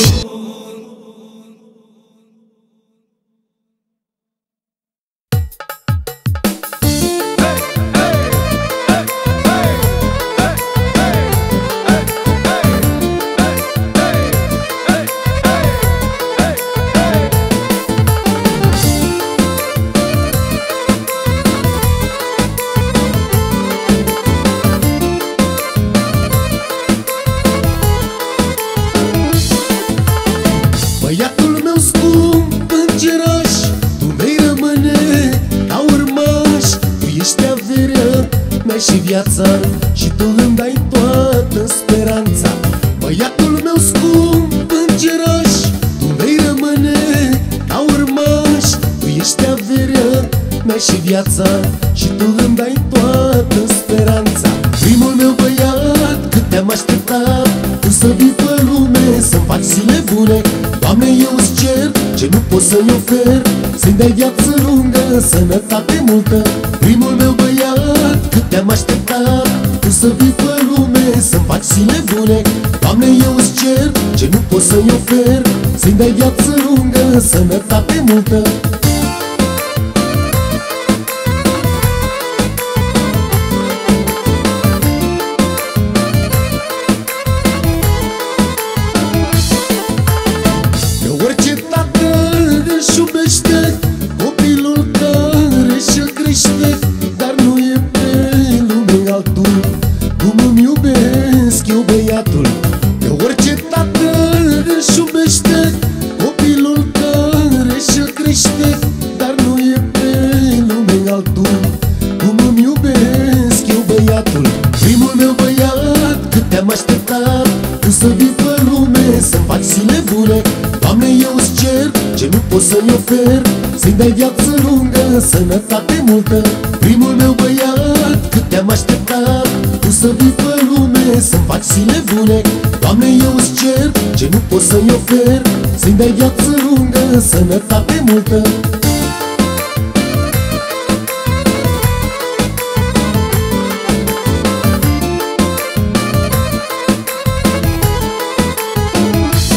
Băiatul meu scump, îngeraș, tu vei rămâne ca urmaș. Tu ești averea mea și viața, și tu îmi dai toată speranța. Băiatul meu scump, îngeraș, tu vei rămâne ca urmaș. Tu ești averea mea și viața, și tu îmi dai toată speranța. Primul meu băiat, cât te-am așteptat, tu să vii pe lume, să-mi faci zile bune. Doamne, eu-ți cer ce nu pot să-i ofer, să-i dai viață lungă, sănătate multă. Primul meu băiat, cât te-am așteptat, tu să vii pe lume, să-mi faci zile bune. Doamne, eu-ți cer ce nu pot să-i ofer, să-i dai viață lungă, sănătate multă. Copilul care și-l crește, dar nu e pe lume altul cum îmi iubesc eu băiatul. De orice tată își iubește copilul care și-l crește, dar nu e pe lume altul cum îmi iubesc eu băiatul. Primul meu băiat, cât te-am așteptat, tu să vii pe lume, să-mi faci zile bune. Doamne, eu-ți cer ce nu pot să-i ofer, să-i dai viață lungă, sănătate multă. Primul meu băiat, cât te-am așteptat, tu să vii pe lume, să-mi faci zile bune. Doamne, eu-ți cer ce nu pot să-i ofer, să-i dai viață lungă, sănătate multă.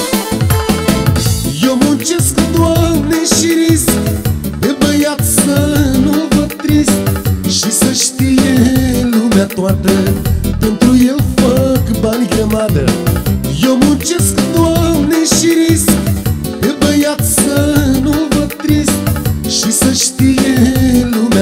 Eu muncesc, Doamne, și risc de băiat să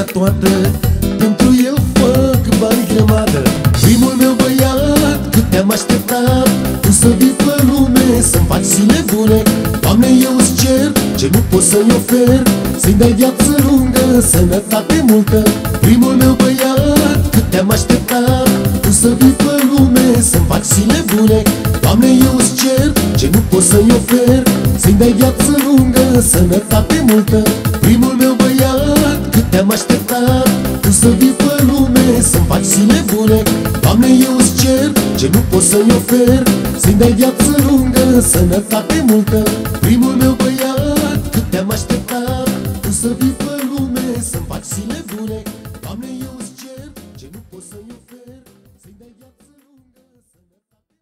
toată, pentru el fac bani grămadă. Primul meu băiat, cât te-am așteptat, tu să vii pe lume, să-mi faci zile bune. Doamne, eu-ți cer ce nu pot să-i ofer, să-i dai viață lungă, sănătate multă. Primul meu băiat, cât te-am așteptat, tu să vii pe lume, să-mi faci zile bune. Doamne, eu-ți cer ce nu pot să-i ofer, să-i dai viață lungă, sănătate multă. Primul meu băiat, cât te-am așteptat, tu să vii pe lume, să-mi faci zile bune. Doamne, eu-ți cer ce nu pot să-i ofer, să-i dai viață lungă, sănătate multă. Primul meu băiat, cât te-am așteptat, tu să vii pe lume, să-mi faci zile bune. Doamne, eu-ți cer ce nu pot să-i ofer, să-i dai viață lungă, sănătate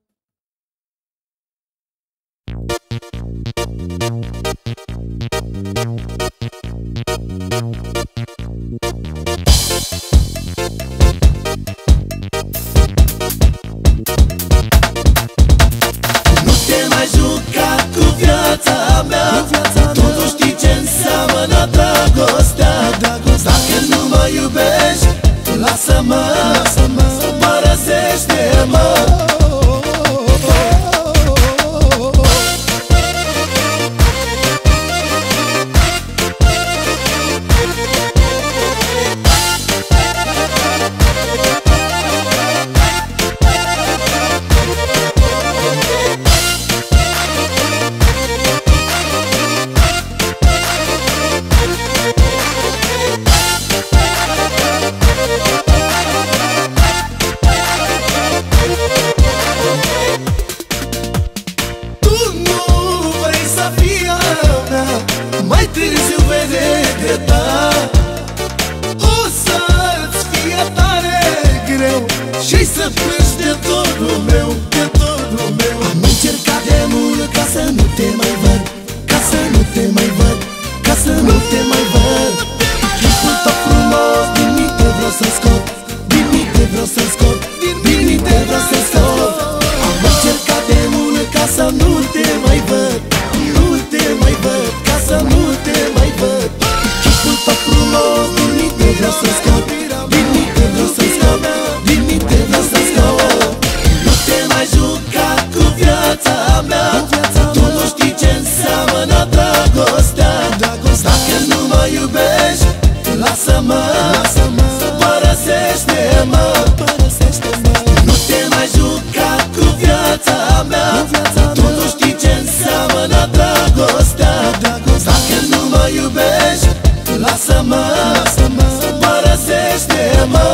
Nu te mai juca cu viața mea, tu nu știi ce înseamnă dragostea. Dacă nu mă iubești, lasă-mă, părăsește-mă. Mai târziu vei regreta, o să-ți fie tare greu și să plângi de dorul meu, de dorul meu. Am încercat de mult ca să nu te mai văd, ca să nu te mai văd, ca să nu te mai văd. Chipul tău frumos din minte vreau să scot, din minte vreau să scot, din minte vreau să scot. Am încercat de mult ca să nu te mai văd, nu te mai văd, ca să nu te mai văd. Chipul tău frumos din minte vreau să scot, din minte vreau să scot, din minte vreau să scot. Nu te mai juca cu viața mea, tu nu știi ce înseamnă dragostea. Dacă nu mă iubești, lasă-mă, părăsește-mă. Nu te mai juca cu viața mea, tu nu știi ce înseamnă dragostea. Dacă nu mă iubești, lasă-mă, părăsește-mă.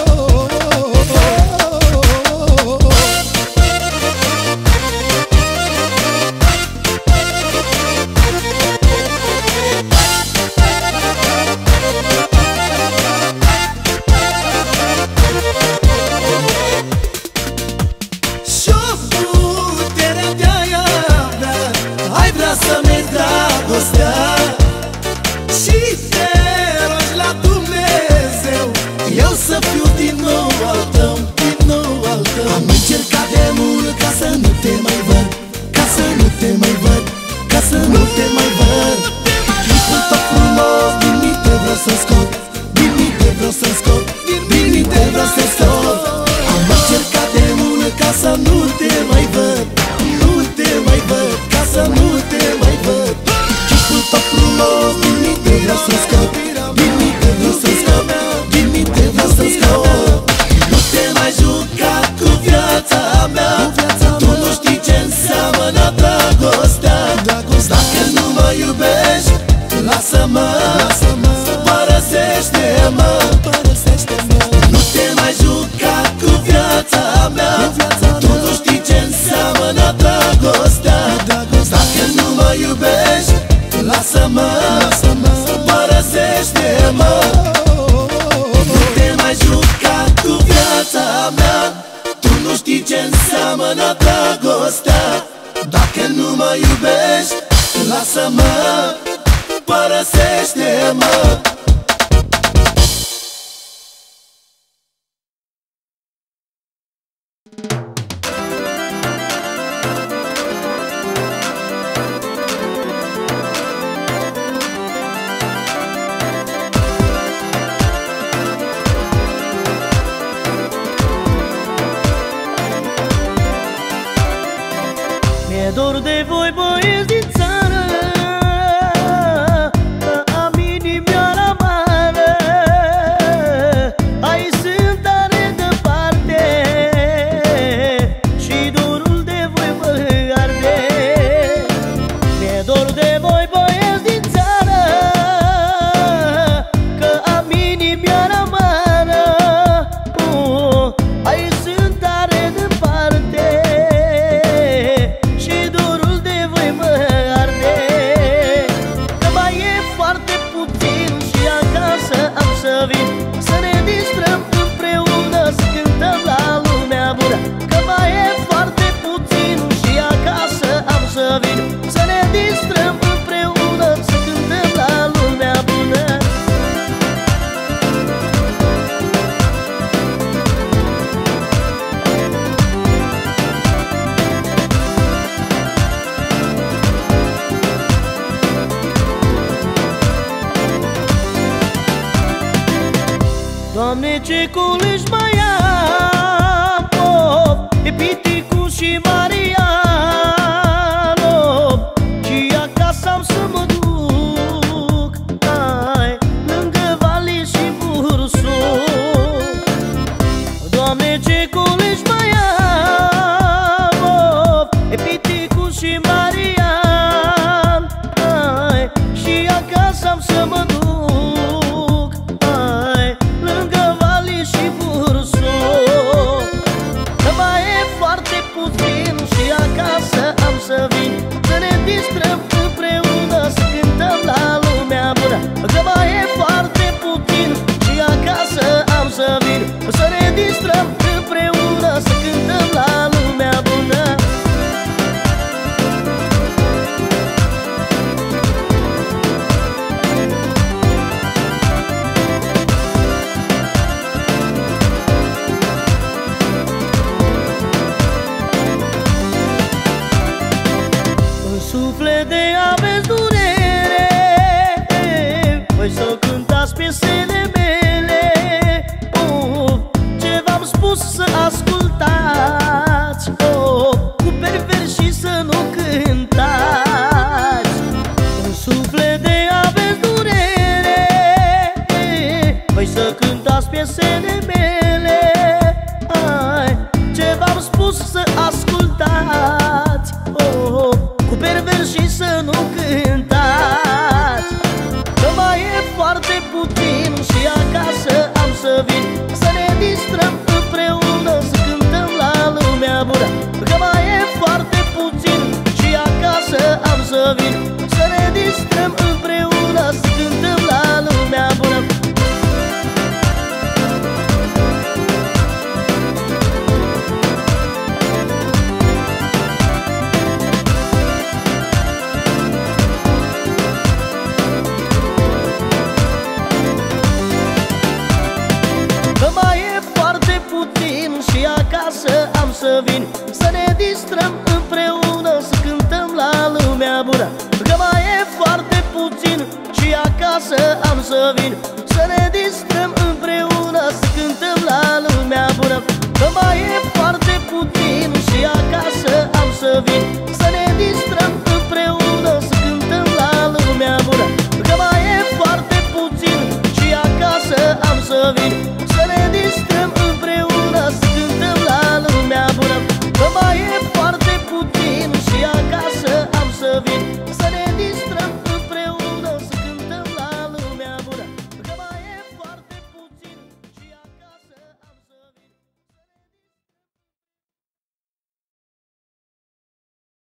Și-o puterea de-aia mea, ai vrea să-mi dragostea și te rogi la Dumnezeu, eu să fiu din nou al tău, din nou al tău. Am încercat de mult ca să nu te mai văd, ca să nu te mai văd, ca să nu te mai văd. Chipul tău frumos din minte vreau să scot, din minte vreau să scot, din minte vreau să scot. Am încercat de mult ca să nu te mai văd, nu te mai văd, ca să nu te mai văd. Chipul tău frumos din minte vreau să scot, din minte vreau să scot, din minte vreau să scot. Nu te mai juca cu viața mea, tu nu știi ce înseamnă dragostea. Dacă nu mă iubești, lasă-mă, părăsește-mă. Nu te mai juca cu viața mea, tu nu știi ce înseamnă dragostea. Dacă nu mă iubești, lasă-mă, părăsește-mă. Nu te mai juca cu viața mea, tu nu știi ce înseamnă dragostea. Dacă nu mă iubești, lasă-mă, părăsește-mă. de voi băieți din țară, că am inimioara mare. Ai sunt tare departe și dorul de voi mă arde. Mi-e dor de voi băieți din țară, că am inimioara mare. Ai sunt tare departe și dorul de voi mă arde. Că mai e foarte puțin și acasă am să vin, să ne distrăm împreună, să cântăm la lumea bună. Că mai e foarte puțin și acasă am să vin, să ne distrăm împreună, să cântăm la lumea bună. Doamne, ce colegi mai am, oh, e Piticu și Mariano, și acasă am să mă duc, ai, lângă Vali și Bursuc. Doamne, ce colegi mai am, oh, e Piticu și Marian, ai, și acasă am să mă duc, ai, lângă Vali și Bursuc. Că mai e foarte puțin și acasă am să vin, să ne distrăm împreună, să cântăm la lumea bună. Că mai e foarte puțin și acasă am să vin, să ne distrăm împreună, să cântăm la lumea bună. În suflet de aveți durere, voi să cântați piesele mele. Ce v-am spus să ascultați, cu pervers și să nu cântați. În suflet de aveți durere, voi să cântați piesele mele. Ai, ce v-am spus să ascultați, cu pervers și să nu cântați. Că mai e foarte puțin și acasă am să vin, să ne distrăm împreună, să cântăm la lumea bună. Că mai e foarte puțin și acasă am să vin, să ne distrăm împreună, să cântăm la lumea bună. Că mai e foarte puțin și acasă am să vin, să ne distrăm împreună, să cântăm la lumea bună. Că mai e foarte puțin și acasă am să vin, să ne distrăm împreună, să cântăm la lumea bună. Că mai e foarte puțin și acasă am să vin, să ne